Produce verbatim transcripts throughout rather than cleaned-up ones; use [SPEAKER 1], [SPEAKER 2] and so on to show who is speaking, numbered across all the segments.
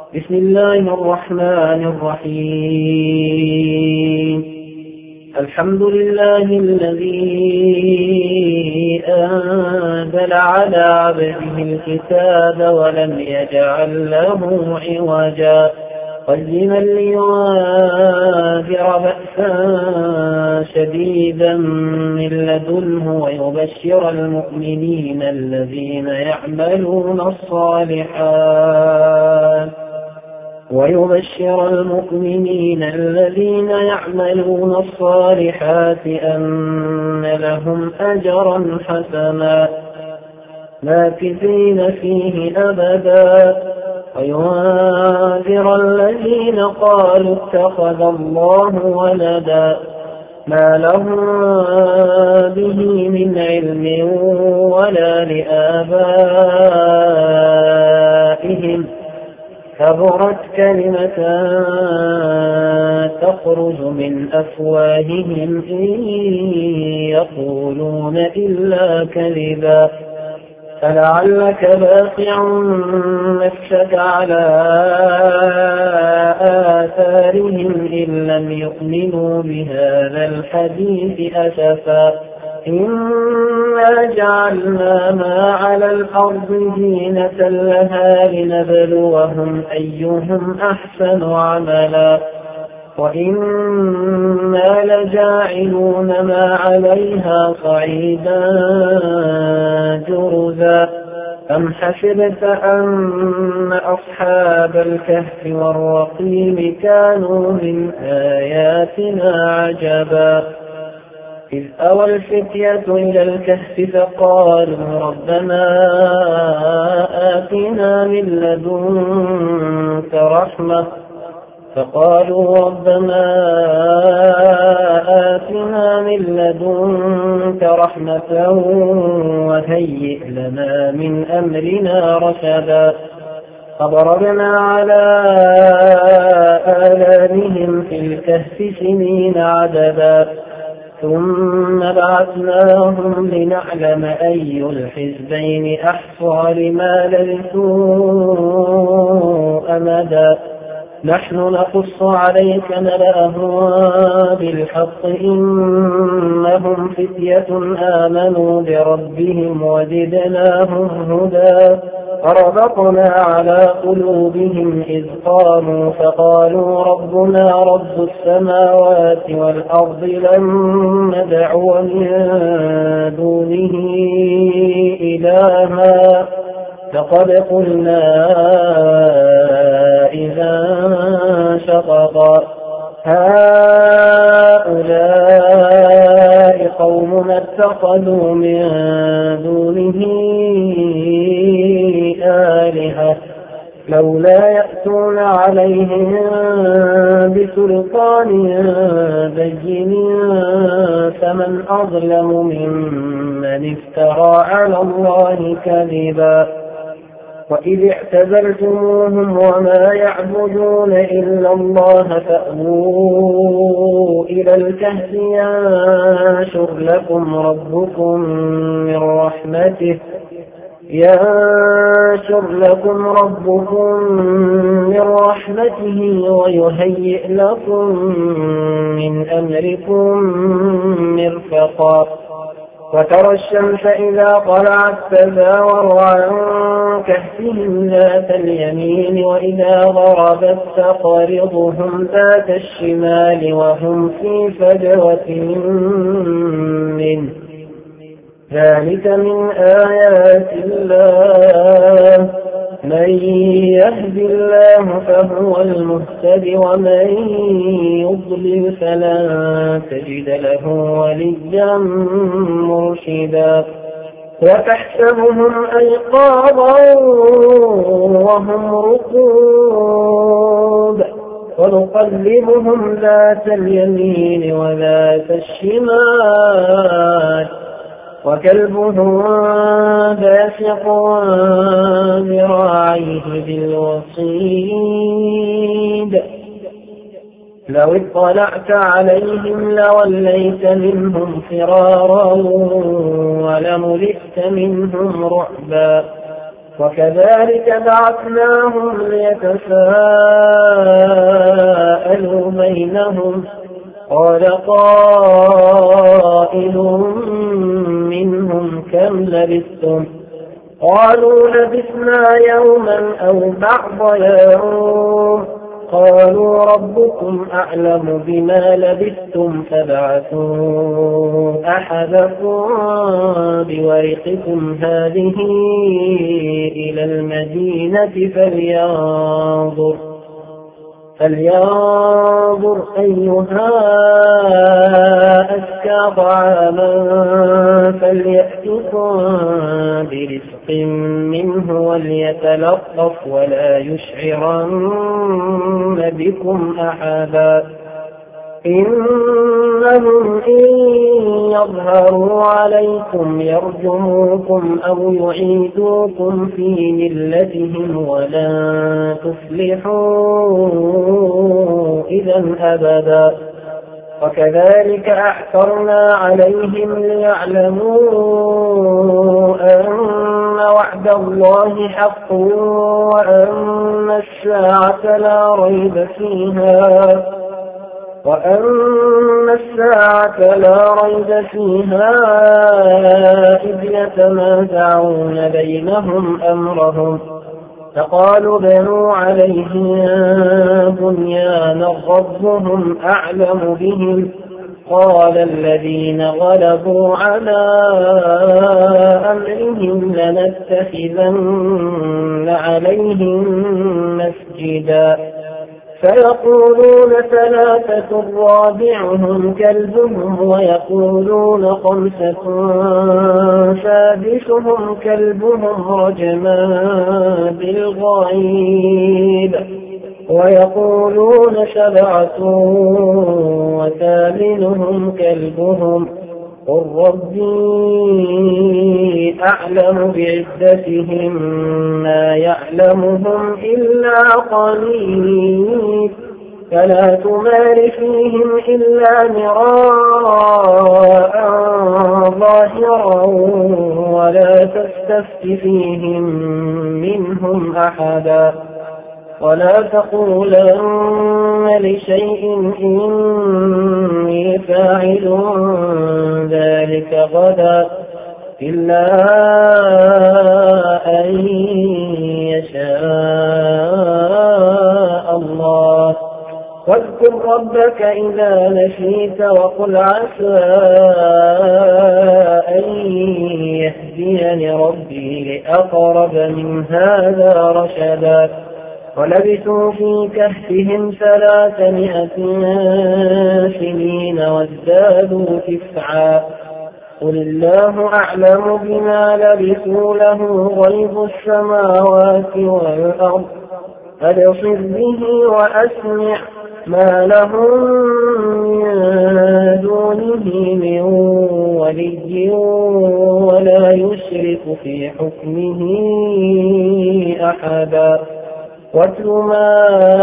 [SPEAKER 1] بسم الله الرحمن الرحيم. الحمد لله الذي أنزل على عبده الكتاب ولم يجعل له عوجا قيما لينذر بأسا شديدا من لدنه ويبشر المؤمنين الذين يعملون الصالحات ويبشر المؤمنين الذين يعملون الصالحات أن لهم أجرا حسنا ماكثين فيه أبدا وينذر الذين قالوا اتخذ الله ولدا ما لهم به من علم ولا لآبائهم كبرت كلمة تخرج من أفواههم إن يقولون إلا كذبا فلعلك باقع نفسك على آثارهم إن لم يؤمنوا بهذا الحديث أسفا إنا جعلنا ما على الأرض زينة لها لنبلوهم أيهم أحسن عملا وإنا لجاعلون ما عليها صعيدا جرزا أم حسبت أن أصحاب الكهف والرقيم كانوا من آياتنا عجبا إذ أوى الفتية إلى الكهف فقالوا ربنا آتنا من لدنك رحمة فقالوا ربنا آتنا من لدنك رحمة وهيئ لنا من أمرنا رشدا فضربنا على آذانهم في الكهف سنين عددا ثم بعثناهم لنعلم أي الحزبين أحصى لما لبثوا أمدا نحن نقص عليك نبأهم بالحق إنهم فتية آمنوا بربهم وزدناهم هدى فربطنا على قلوبهم إذ قاموا فقالوا ربنا رب السماوات والأرض لن ندعو من دونه إلها لقد قلنا إذا شططا هؤلاء قوم اتخذوا من دونه آلهة لولا يأتون عليهم بسلطان بين فمن أظلم ممن افترى على الله كذبا وإذ اعتزلتموهم وما يعبدون إلا الله فأووا إلى الكهف ينشر لكم ربكم من رحمته ينشر لكم ربكم من رحمته ويهيئ لكم من أمركم مرفقا وترى الشمس إذا طلعت تزاور عن كهفهم ذات اليمين وإذا غربت تقرضهم ذات الشمال وهم في فجوة منه ذلك من آيات الله من يهد الله فهو المهتد ومن يضلل فلن تجد له وليا مرشدا وتحسبهم أيقاظا وهم رقود ونقلبهم ذات اليمين وذات الشمال وكلبهم باسق ذراعيه بالوصيد لو اطلعت عليهم لوليت منهم فرارا ولملئت منهم رعبا وكذلك بعثناهم ليتساءلوا بينهم قال قائل منهم كم لبثتم قالوا لبثنا يوما أو بعض يوم قالوا ربكم أعلم بما لبثتم فابعثوا أحدكم بورقكم هذه إلى المدينة فلينظر فلينظر أيها أزكى طعاما فليأتكم برزق منه وليتلطف ولا يشعرن بكم أحدا إنهم إن يظهروا عليكم يرجموكم أو يعيدوكم في ملتهم ولن تفلحوا إذا أبدا وكذلك أعثرنا عليهم ليعلموا أن وعد الله حق وأن الساعة لا ريب فيها وأن الساعة لا ريب فيها إذ يتنازعون بينهم أمرهم فقالوا بنوا عليهم بنيانا ربهم أعلم بهم قال الذين غلبوا على أمرهم لنتخذن عليهم مسجدا فيقولون ثلاثة رابعهم كلبهم ويقولون خمسة سادسهم كلبهم رجما بالغيب ويقولون سبعة وثامنهم كلبهم قل ربي أعلم بعدتهم ما يعلمهم إلا قليل فلا تمار فيهم إلا مراء ظاهرا ولا تستفت فيهم منهم أحدا ولا تقولن لشيء إني فاعل ذلك غدا إلا أن يشاء الله واذكر ربك إذا نسيت وقل عسى أن يهديني ربي لأقرب من هذا رشدا ولبثوا في كهفهم ثلاثمائة سنين وازدادوا تسعا قل الله أعلم بما لبثوا له غيب السماوات والأرض أبصر به وأسمع ما لهم من دونه من ولي ولا يشرك في حكمه أحدا واتل ما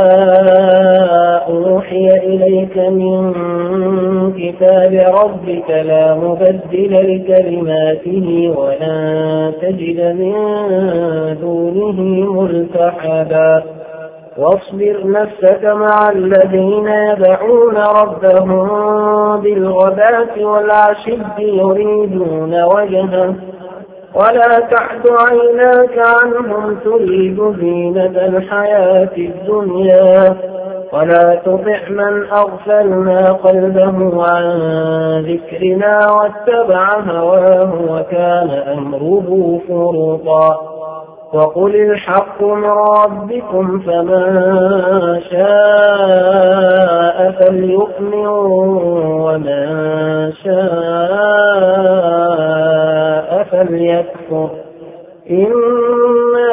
[SPEAKER 1] أوحي إليك من كتاب ربك لا مبدل لكلماته ولا تجد من دونه ملتحدا واصبر نفسك مع الذين يدعون ربهم بالغداة والعشي يريدون وجهه ولا تعد عيناك عنهم تريد زينة الحياة الدنيا ولا تطع من أغفلنا قلبه عن ذكرنا واتبع هواه وكان أمره فرطا وقل الحق من ربكم فمن شاء فليؤمن ومن شاء فليكفر إنا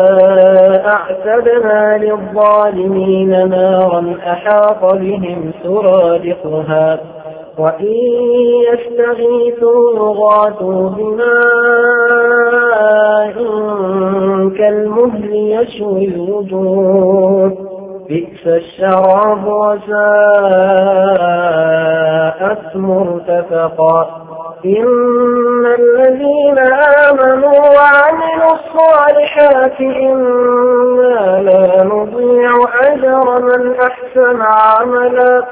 [SPEAKER 1] أعتدنا للظالمين نارا أحاط بهم سرادقها وإن يستغيثوا يغاثوا بماء كالمهل يشوي الوجوه بئس الشراب وساءت مرتفقا إن الذين آمنوا وعملوا الصالحات إنا لا نضيع أجر من أحسن عملا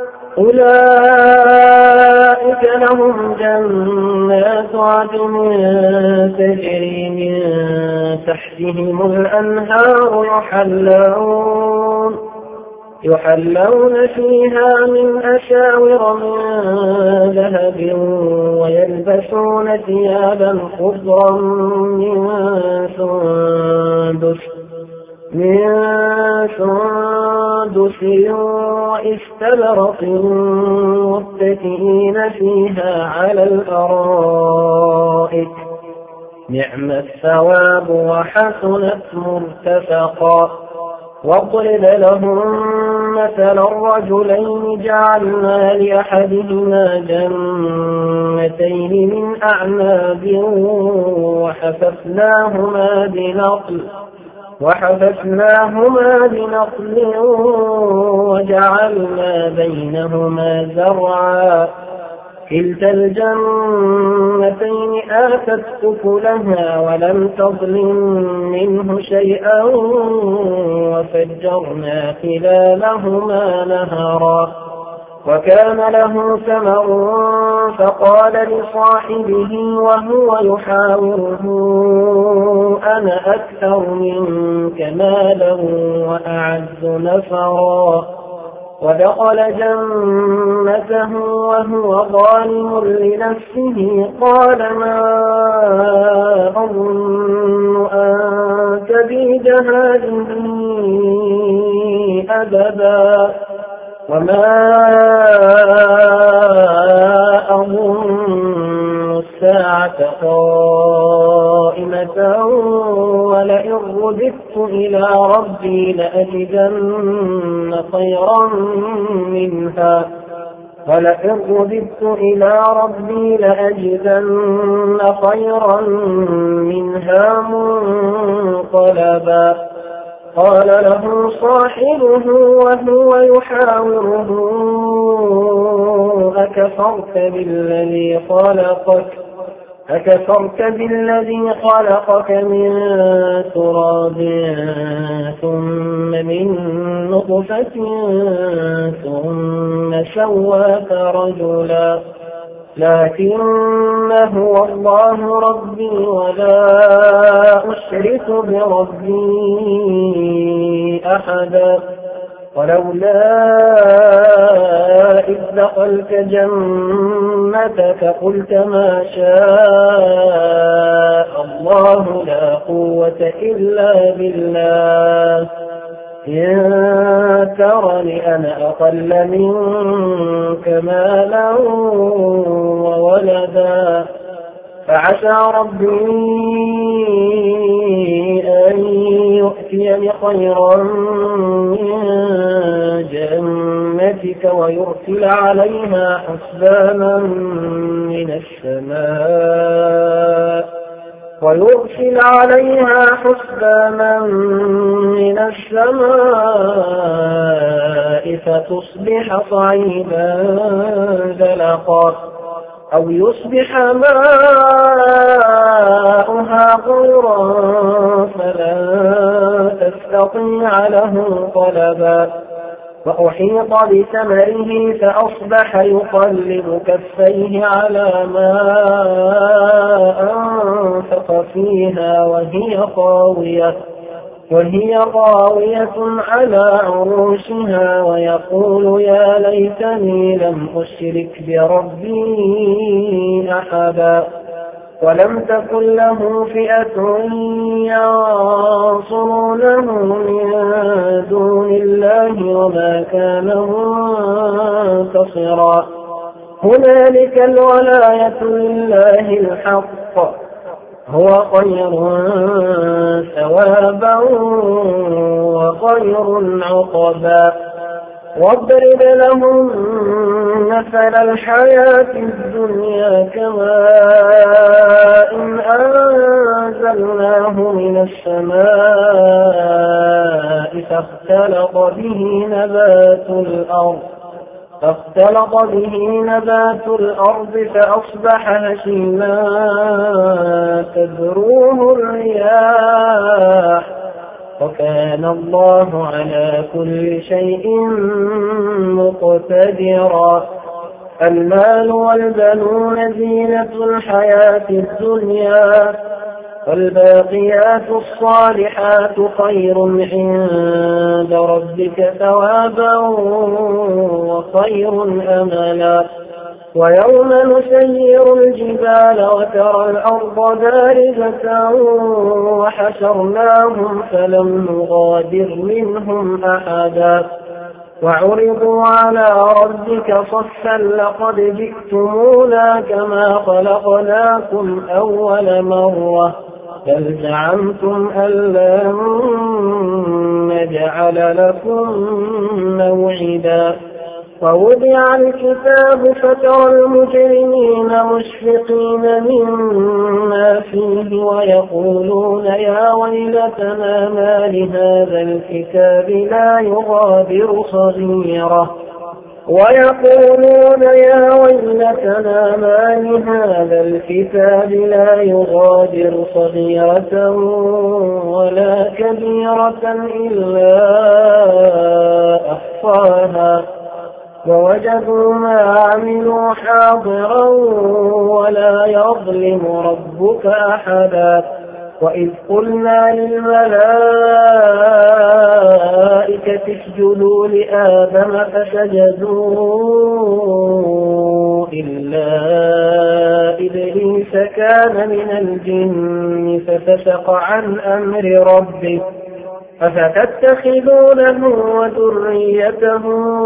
[SPEAKER 1] أولئك لهم جنات عدن تجري من تحتهم الأنهار يحلون يحلون فيها من أساور من ذهب ويلبسون ثيابا خضرا من سندس من سندس واستبرق متكئين فيها على الأرائك نعم الثواب وحسنت مرتفقا واضرب لهم مثل الرجلين جعلنا لأحدهما جنتين من أعناب وحففناهما بنخل وحففناهما بنخل وجعلنا بينهما زرعا كلتا الجنتين آتت أكلها ولم تظلم منه شيئا وفجرنا خلالهما نهرا وكان له ثمر فقال لصاحبه وهو يحاوره أنا أكثر منك مالا وأعز نفرا ودخل جنته وهو ظالم لنفسه قال ما أظن أن تبيد هذه أبدا وما أظن الساعة قائمة ولئن رددت إلى ربي لأجدن خيرا منها ولئن رددت إلى ربي لأجدن خيرا منها منقلبا قال له صاحبه وهو يحاوره أكفرت بالذي خلقك أكفرت بالذي خلقك من تراب ثم من نطفة ثم سواك رجلا لكن هو الله ربي ولا أشرك بربي أحدا ولولا إذ دخلت جنتك قلت ما شاء الله لا قوة إلا بالله إن ترني أنا أقل منك مالا وولدا فعسى ربي أن يؤتيني خيرا من جنتك ويرسل عليها حسبانا من السماء ويرسل عليها حسبانا من السماء فتصبح صعيدا زلقا أو يصبح ماؤها غورا فلا تستطيع له طلبا وأحيط بثمره فأصبح يقلب كفيه على ما أنفق فيها وهي خاوية وهي خاوية على عروشها ويقول يا ليتني لم أشرك بربي أحدا ولم تكن له فئة ينصرونه من دون الله وما كان منتصرا هنالك الولاية لله الحق هو خير ثوابا وخير عقبا واضرب لهم مثل الحياة الدنيا كماء أنزلناه من السماء فاختلط به نبات الأرض فاختلط به نبات الأرض فأصبح هشيما تذروه الرياح وكان الله على كل شيء مقتدرا. المال والبنون زينة الحياة الدنيا والباقيات الصالحات خير عند ربك ثوابا وخير أملا. ويوم نسير الجبال وترى الأرض بارزة وحشرناهم فلم نغادر منهم أحدا وعرضوا على ربك صفا لقد جئتمونا كما خلقناكم أول مرة بل زعمتم أن لن نجعل لكم موعدا. ووضع الكتاب فترى المجرمين مشفقين مما فيه ويقولون يا ويلتنا ما لهذا الكتاب لا يغادر صغيرة ويقولون يا ويلتنا ما لهذا الكتاب لا يغادر صغيرة ولا كبيرة إلا أحصاها ووجدوا ما عملوا حاضرا ولا يظلم ربك أحدا. وإذ قلنا للملائكة اسجدوا لآدم فسجدوا إلا إبليس كان من الجن ففسق عن أمر ربه أفتتخذونه وذريته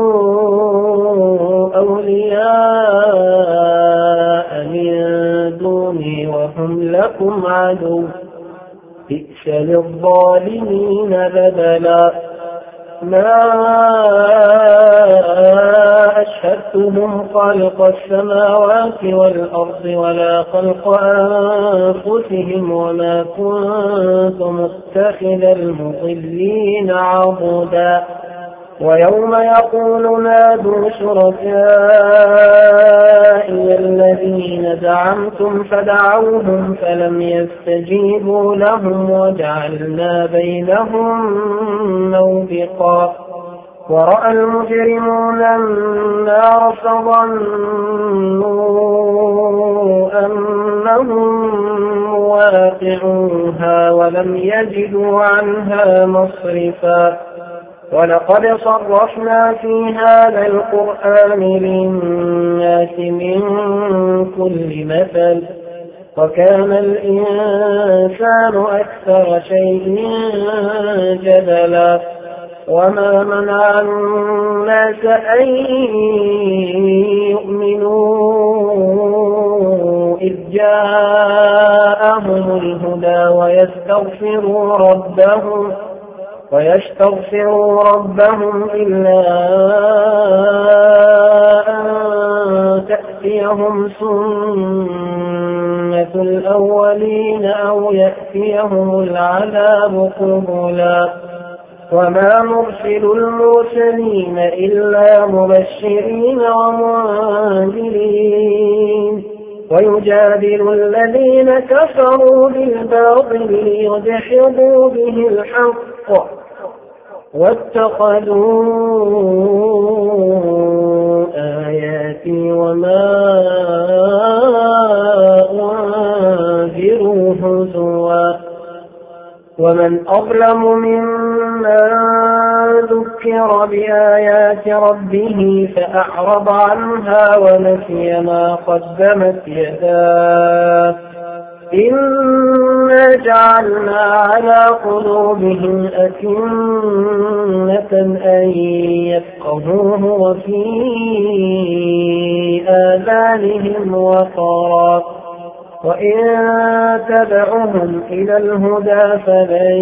[SPEAKER 1] أولياء من دوني وهم لكم عدو بئس للظالمين بدلا. ما أشهدتهم خلق السماوات والأرض ولا خلق أنفسهم وما كنت متخذ المضلين عضدا. ويوم يقول نادوا شركائي الذين زعمتم فدعوهم فلم يستجيبوا لهم وجعلنا بينهم موبقا. ورأى المجرمون النار فظنوا أنهم واقعوها ولم يجدوا عنها مصرفا. ولقد صرفنا في هذا القرآن للناس من كل مثل وكان الإنسان أكثر شيء جدلا. وما منع الناس أن يؤمنوا إذ جاءهم الهدى ويستغفروا ربهم ويستغفروا ربهم إلا أن تأتيهم سنة الأولين أو يأتيهم العذاب قبلا. وما نرسل المرسلين إلا مبشرين ومنذرين ويجادل الذين كفروا بالباطل ليدحضوا به الحق واتخذوا آياتي وما أنذروا هزوا. ومن أظلم ممن ذكر بآيات ربه فأعرض عنها ونسي ما قدمت يداه إنا جعلنا على قلوبهم أكنة أن يفقهوه وفي آذانهم وقرا وإن تدعهم إلى الهدى فلن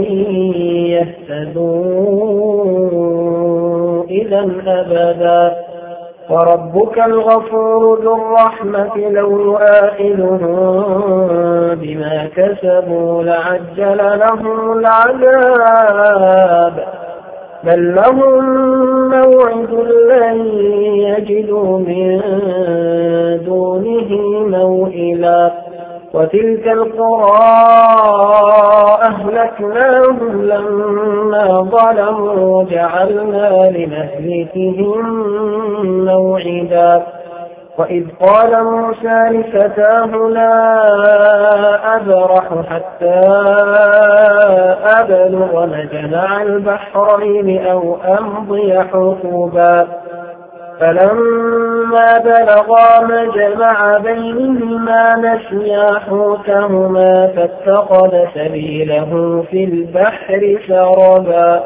[SPEAKER 1] يهتدوا إذا أبدا. وربك الغفور ذو الرحمة لو يؤاخذهم بما كسبوا لعجل لهم العذاب بل لهم موعد لن يجدوا من دونه موئلا وتلك القرى أهلكناهم لما ظلموا وجعلنا لمهلكهم موعدا وإذ قال موسى لفتاه لا أبرح حتى أبلغ مجمع البحرين أو أمضي حقوبا فلما بلغا مجمع بينهما نسيا حوتهما فاتخذ سبيله في البحر سربا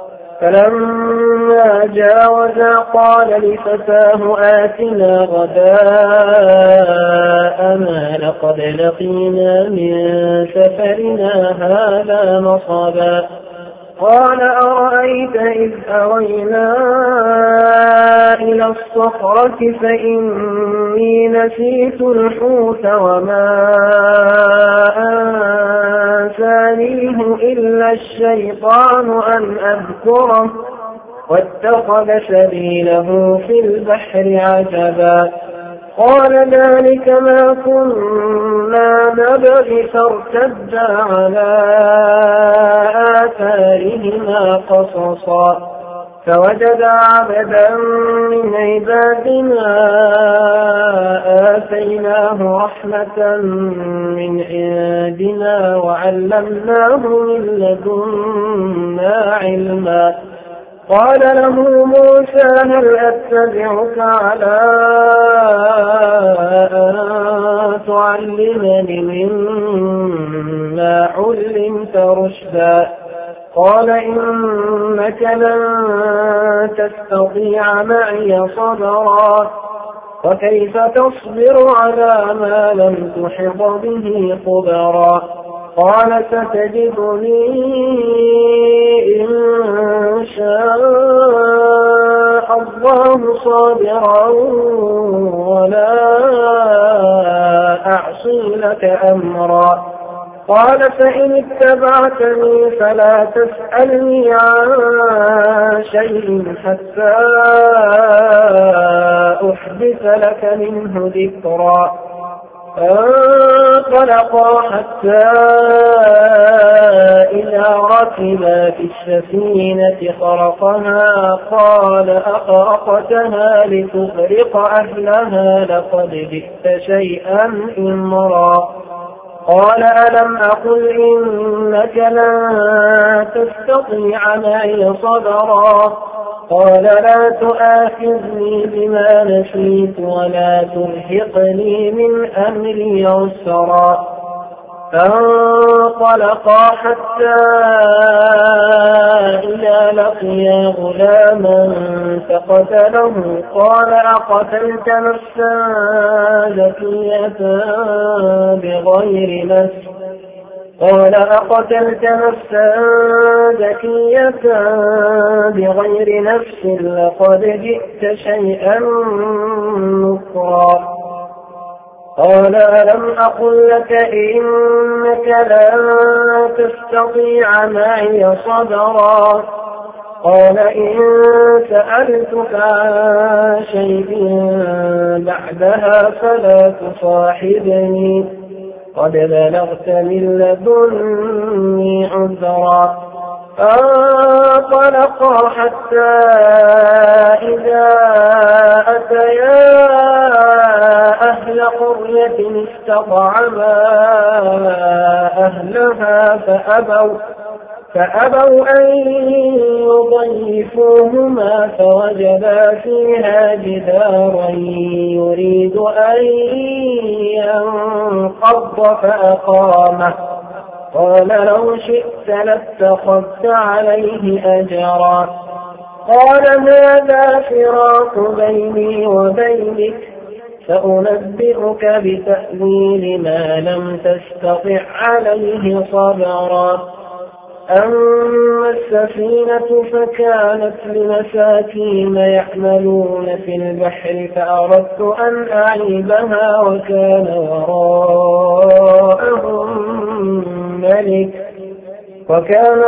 [SPEAKER 1] فلما جاوزا قال لفتاه آتنا غداءنا لقد لقينا من سفرنا هذا نصبا قال أرأيت إذ أوينا إلى الصخرة فإني نسيت الحوت وما أنسانيه إلا الشيطان أن أذكره واتخذ سبيله في البحر عجبا قال ذلك ما كنا نبغي فارتدا على آثارهما قصصا فوجد عبدا من عبادنا آتيناه رحمة من عندنا وعلمناه من لدنا علما قال له موسى هل أتبعك على أن تعلمني مما علمت رشدا قال إنك لن تستطيع معي صبرا وكيف تصبر على ما لم تحط به خبرا قال ستجدني إن شاء الله صابرا ولا أعصي لك أمرا قال فإن اتبعتني فلا تسألني عن شيء حتى أحدث لك منه ذكرا فانطلقا حتى إذا ركبا في السفينة خرقها قال أخرقتها لتغرق أهلها لقد جئت شيئا إمرا قال ألم أقل إنك لن تستطيع معي صبرا قال لا تؤاخذني بما نسيت ولا ترهقني من أمري عسرا فانطلقا حتى إذا لقيا غلاما فقتله قال أقتلت نفسا زكية بغير نفس قال أقتلت نفسا زكية بغير نفس لقد جئت شيئا نكرا قال ألم أقل لك إنك لن تستطيع معي صبرا قال إن سألتك عن شيء بعدها فلا تصاحبني قد بلغت من لدني عذرا فانطلقا حتى إذا أتيا أهل قرية استطعما أهلها فأبوا فأبوا أن يضيفوهما فوجدا فيها جدارا يريد أن ينقض فأقامه قال لو شئت لاتخذت عليه أجرا قال هذا فراق بيني وبينك سأنبئك بتأويل ما لم تستطع عليه صبرا أما السفينة فكانت لمساكين يحملون في البحر فأردت أن أعيبها وكان وراءهم ملك وكان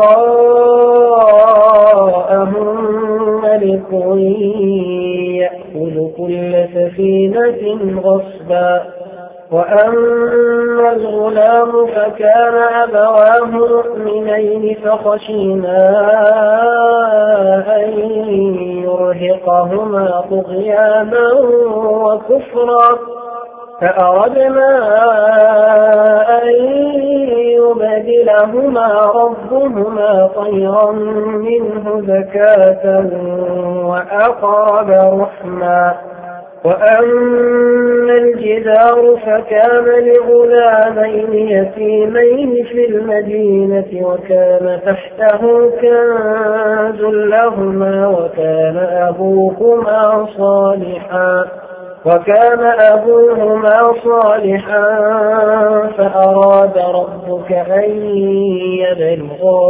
[SPEAKER 1] وراءهم ملك يأخذ كل سفينة غصبا. وأما الغلام فكان أبواه مؤمنين فخشينا أن يرهقهما طغيانا وكفرا فأردنا أن يبدلهما ربهما خيرا منه زكاة وأقرب رحما. وأما الجدار فكان لغلامين يتيمين في المدينة وكان تحته كنز لهما وكان أبوهما صالحا وكان أبوهما صالحا فأراد ربك أن يبلغا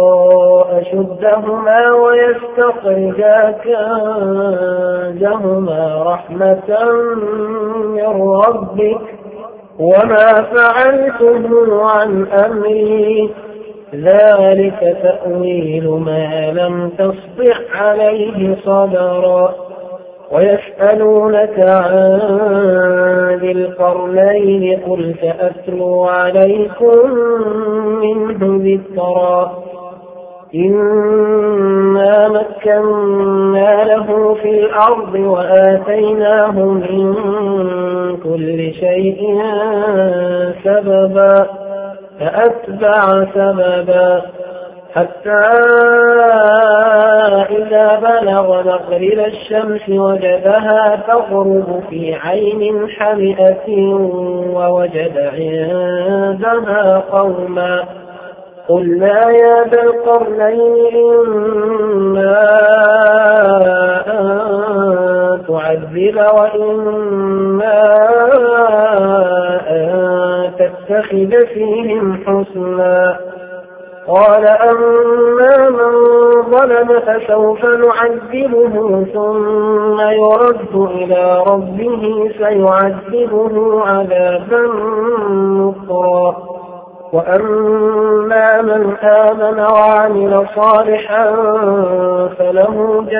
[SPEAKER 1] أشدهما ويستخرجا كنزهما رحمة من ربك وما فعلته عن أمري ذلك تأويل ما لم تستطع عليه صبرا. ويسألونك عن ذي القرنين قل سأتلو عليكم منه ذكرا. إنا مكنا له في الأرض وآتيناه من كل شيء سببا فأتبع سببا حتى إذا بلغ مغرب الشمس وجدها تغرب في عين حمئة ووجد عندها قوما قلنا يا ذا القرنين إما أن تعذب وإما أن تتخذ فيهم حسنا. قال أما من ظلم فسوف نعذبه ثم يرد إلى ربه فيعذبه عذابا نكرا. وأما من آمن وعمل صالحا فله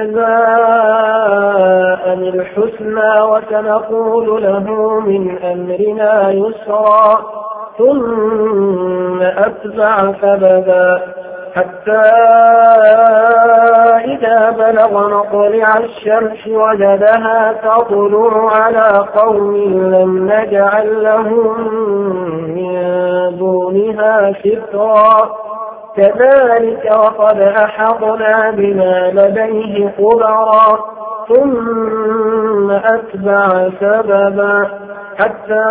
[SPEAKER 1] جزاء الحسنى وسنقول له من أمرنا يسرا ثم أتبع سببا حتى إذا بلغ مطلع الشمس وجدها تطلع على قوم لم نجعل لهم من دونها سترا كذلك وقد أحطنا بما لديه خبرا ثم أتبع سببا حتى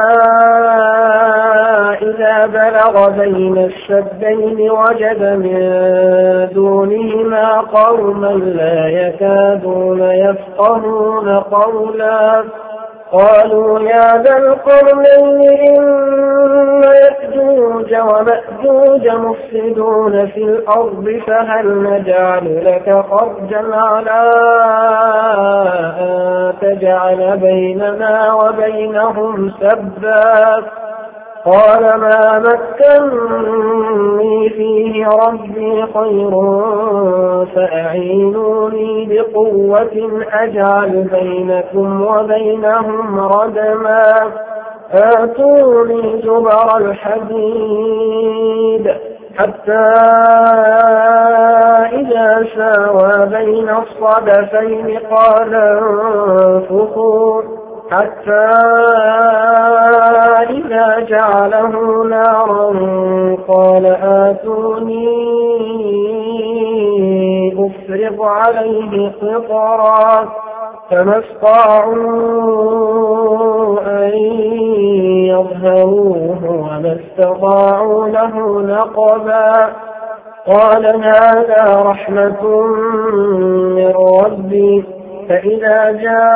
[SPEAKER 1] إذا بلغ بين السدين وجد من دونهما قوما لا يكادون يفقهون قولا قالوا يا ذا القرنين إن يأجوج ومأجوج مفسدون في الأرض فهل نجعل لك خرجا على أن تجعل بيننا وبينهم سدا قال ما مكنني فيه ربي خير فأعينوني بقوة أجعل بينكم وبينهم ردما آتوني زبر الحديد حتى إذا ساوى بين الصدفين قال انفخوا حتى إذا جعله نارا قال آتوني أفرغ عليه قطرا فما استطاعوا أن يظهروه وما استطاعوا له نقبا قال هذا رحمة من ربي فإذا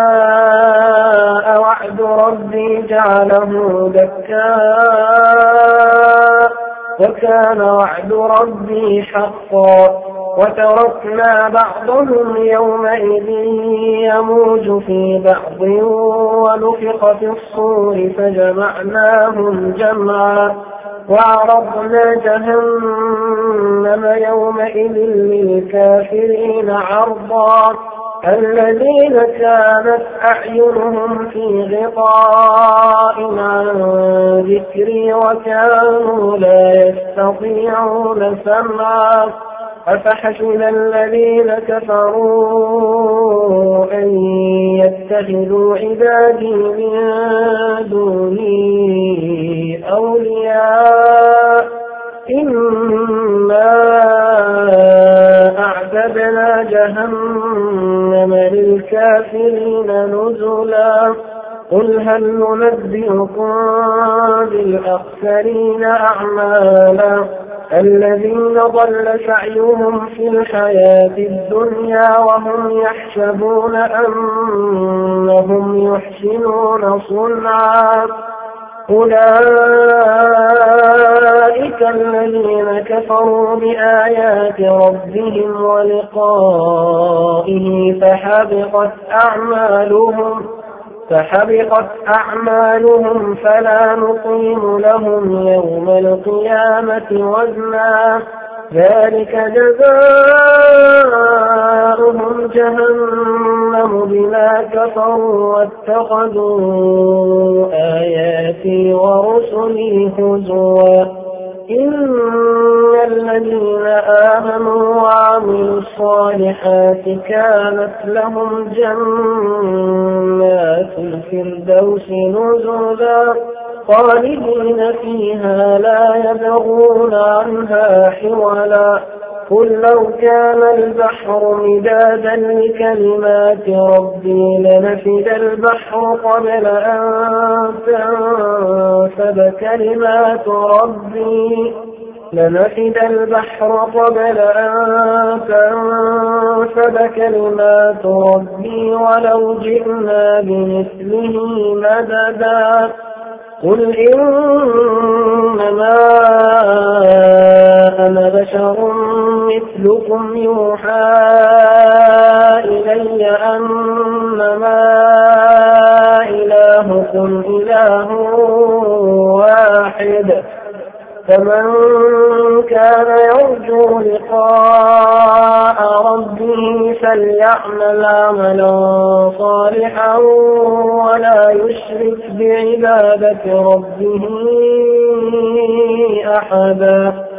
[SPEAKER 1] جاء وعد ربي جعله دكاء وكان وعد ربي حقا وتركنا بعضهم يومئذ يموج في بعض ونفخ في الصور فجمعناهم جمعا وعرضنا جهنم يومئذ للكافرين عرضا الذين كانت أعينهم في غطاء عن ذكري وكانوا لا يستطيعون سمعا أفحسب الذين كفروا أن يتخذوا عبادي من دوني أولياء إنا أعتدنا جهنم للكافرين نزلا قل هل ننبئكم بالأخسرين أعمالا الذين ضل سعيهم في الحياة الدنيا وهم يحسبون أنهم يحسنون صنعا أولئك الذين كفروا بآيات ربهم ولقائه فحبطت أعمالهم فحبطت أعمالهم فلا نقيم لهم يوم القيامة وزنا ذلك جزاؤهم جهنم بما كفروا واتخذوا آياتي ورسلي هزوا إن الذين آمنوا وعملوا الصالحات كانت لهم جنات الفردوس نزلا خالدين فيها لا يبغون عنها حولا قل لو كان البحر مدادا لكلمات ربي لنفد البحر قبل أن تنفد كلمات ربي لنفد البحر قبل أن تنفد كلمات ربي ولو جئنا بمثله مددا قل إنما أنا بشر مثلكم يوحى إلي أنما إلهكم إله واحد فمن كان يرجو لقاء ربه فليعمل عملا صالحا ولا يشرك بعبادة ربه أحدا.